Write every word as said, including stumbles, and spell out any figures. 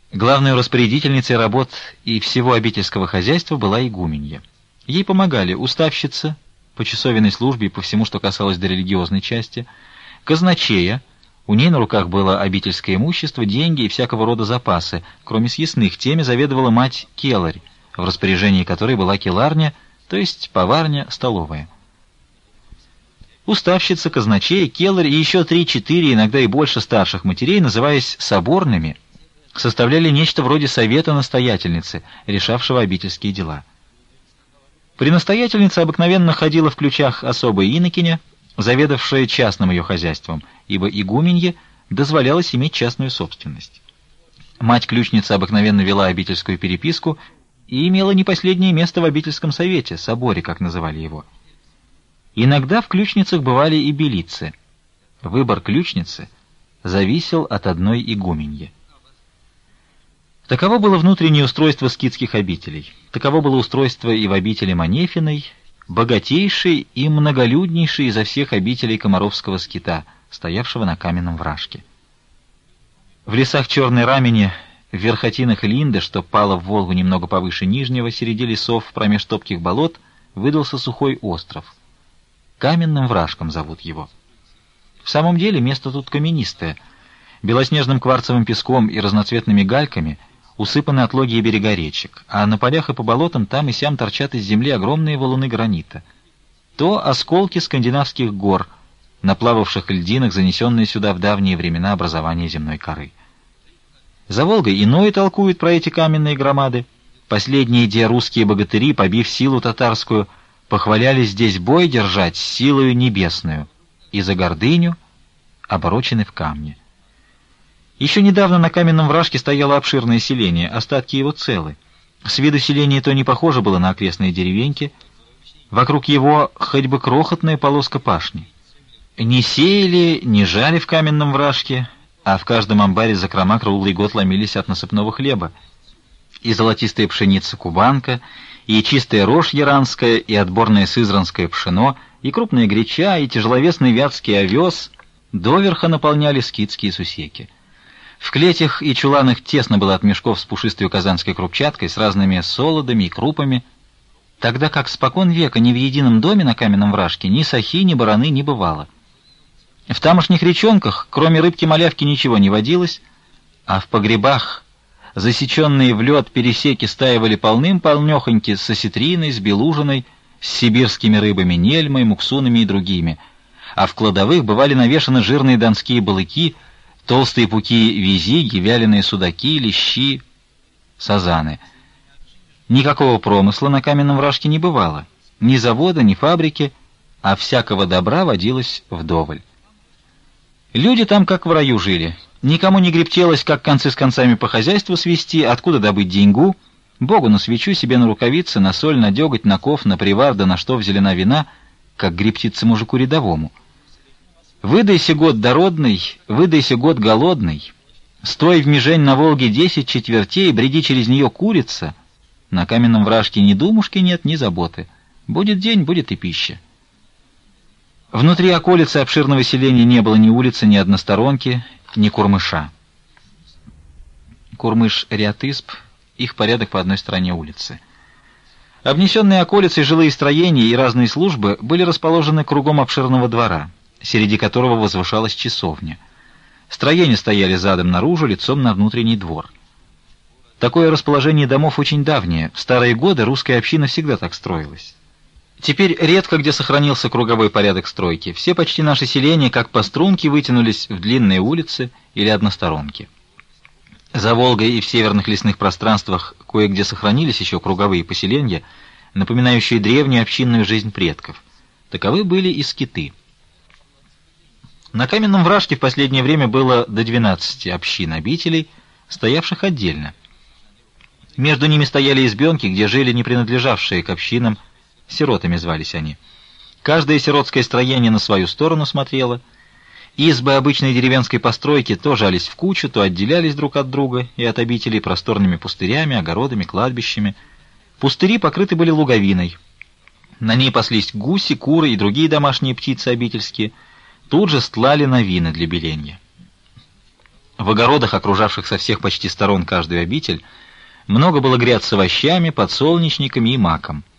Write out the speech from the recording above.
Главной распорядительницей работ и всего обительского хозяйства была игуменья. Ей помогали уставщица по часовенной службе и по всему, что касалось до религиозной части, казначея, у ней на руках было обительское имущество, деньги и всякого рода запасы, кроме съестных, теми заведовала мать келарь, в распоряжении которой была келарня, то есть поварня, столовая. Уставщица, казначей, келарь и еще три-четыре, иногда и больше старших матерей, называясь соборными, составляли нечто вроде совета настоятельницы, решавшего обительские дела. При настоятельнице обыкновенно ходила в ключах особая инокиня, заведовавшая частным ее хозяйством, ибо игуменье дозволялось иметь частную собственность. Мать-ключница обыкновенно вела обительскую переписку и имела не последнее место в обительском совете, соборе, как называли его. Иногда в ключницах бывали и белицы. Выбор ключницы зависел от одной игуменьи. Таково было внутреннее устройство скитских обителей. Таково было устройство и в обители Манефиной, богатейшей и многолюднейшей изо всех обителей Комаровского скита, стоявшего на каменном вражке. В лесах Черной Рамени, в верхотинах Линды, что пало в Волгу немного повыше Нижнего, среди лесов промеж топких болот, выдался сухой остров. Каменным вражком зовут его. В самом деле место тут каменистое, белоснежным кварцевым песком и разноцветными гальками усыпаны отлогие берега речек, а на полях и по болотам там и сям торчат из земли огромные валуны гранита. То осколки скандинавских гор, наплававших льдинах, занесенные сюда в давние времена образования земной коры. За Волгой иное толкуют про эти каменные громады. Последние, где русские богатыри, побив силу татарскую, похваляли здесь бой держать с силою небесную, и за гордыню оборочены в камне. Еще недавно на каменном вражке стояло обширное селение, остатки его целы. С виду селение то не похоже было на окрестные деревеньки, вокруг его хоть бы крохотная полоска пашни. Не сеяли, не жали в каменном вражке, а в каждом амбаре закрома круглый год ломились от насыпного хлеба. И золотистая пшеница кубанка, и чистая рожь яранская, и отборное сызранское пшено, и крупная греча, и тяжеловесный вятский овес доверха наполняли скитские сусеки. В клетях и чуланах тесно было от мешков с пушистой казанской крупчаткой, с разными солодами и крупами, тогда как спокон века ни в едином доме на каменном вражке ни сахи, ни бараны не бывало. В тамошних речонках, кроме рыбки-малявки, ничего не водилось, а в погребах засеченные в лед пересеки стаивали полным-полнехоньки с осетриной, с белужиной, с сибирскими рыбами, нельмой, муксунами и другими, а в кладовых бывали навешаны жирные донские балыки, толстые пуки визиги, вяленые судаки, лещи, сазаны. Никакого промысла на каменном вражке не бывало, ни завода, ни фабрики, а всякого добра водилось вдоволь. Люди там как в раю жили. Никому не гребтелось, как концы с концами по хозяйству свести, откуда добыть деньгу, Богу на свечу, себе на рукавицы, на соль, на деготь, на ков, на привар, да на что взялена вина, как гребтится мужику рядовому. Выдайся год дородный, выдайся год голодный, стой в межень на Волге десять четвертей, бреди через нее курица, на каменном вражке ни думушки нет, ни заботы. Будет день, будет и пища. Внутри околицы обширного селения не было ни улицы, ни односторонки, ни курмыша. Курмыш — ряд изб, их порядок по одной стороне улицы. Обнесенные околицей жилые строения и разные службы были расположены кругом обширного двора, среди которого возвышалась часовня. Строения стояли задом наружу, лицом на внутренний двор. Такое расположение домов очень давнее. В старые годы русская община всегда так строилась. Теперь редко где сохранился круговой порядок стройки. Все почти наши селения, как по струнке, вытянулись в длинные улицы или односторонки. За Волгой и в северных лесных пространствах кое-где сохранились еще круговые поселения, напоминающие древнюю общинную жизнь предков. Таковы были и скиты. На каменном вражке в последнее время было до двенадцати общин обителей, стоявших отдельно. Между ними стояли избенки, где жили не принадлежавшие к общинам, сиротами звались они. Каждое сиротское строение на свою сторону смотрело. Избы обычной деревенской постройки то жались в кучу, то отделялись друг от друга и от обителей просторными пустырями, огородами, кладбищами. Пустыри покрыты были луговиной. На ней паслись гуси, куры и другие домашние птицы обительские. Тут же стлали навины для беленья. В огородах, окружавших со всех почти сторон каждую обитель, много было гряд с овощами, подсолнечниками и маком.